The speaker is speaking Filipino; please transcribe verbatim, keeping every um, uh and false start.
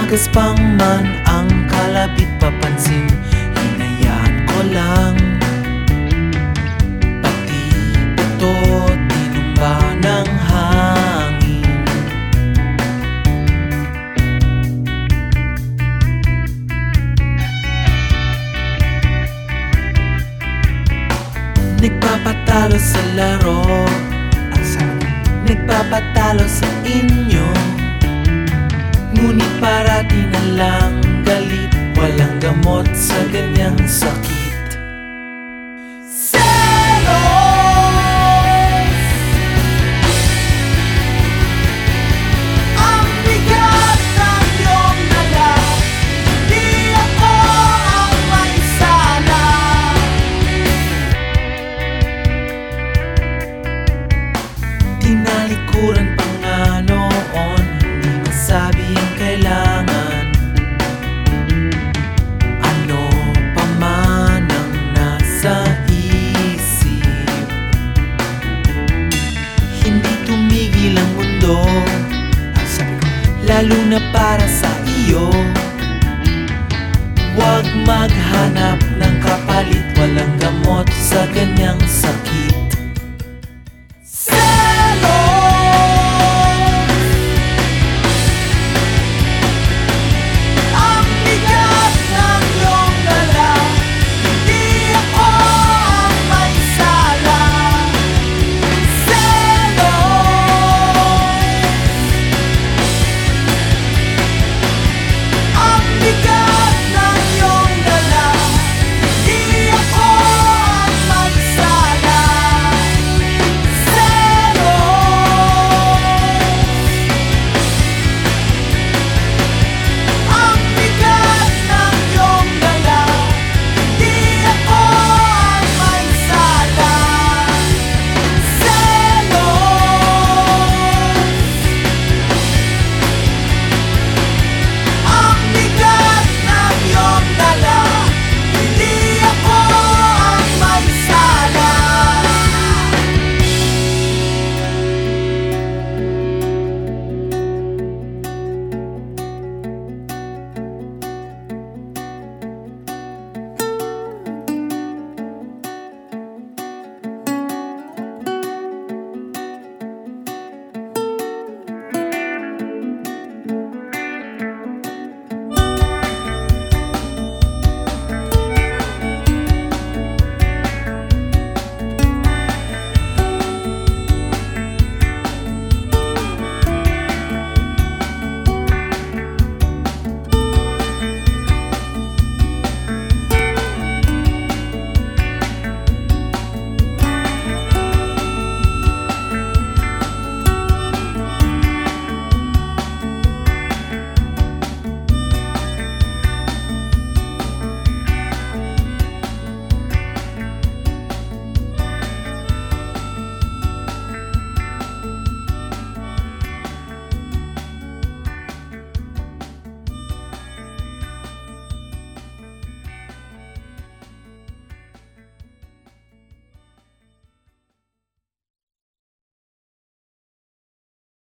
Magaspang man ang kalabit papansin, hinayaan ko lang. Pati ito tinumba ng hangin. Nagpapatalo sa laro, nagpapatalo sa inyo, ngunit parati na lang galit. Walang gamot sa ganyang sakit. Selos! Ang bigat ng iyong dala, di ako ang may sala. Tinalikuran pa nga noon, hindi masabi ang kailangan. Ano pa man ang nasa isip, hindi tumigil ang mundo, lalo na para sa iyo. Huwag maghanap ng kapalit, walang gamot sa ganyang sakit.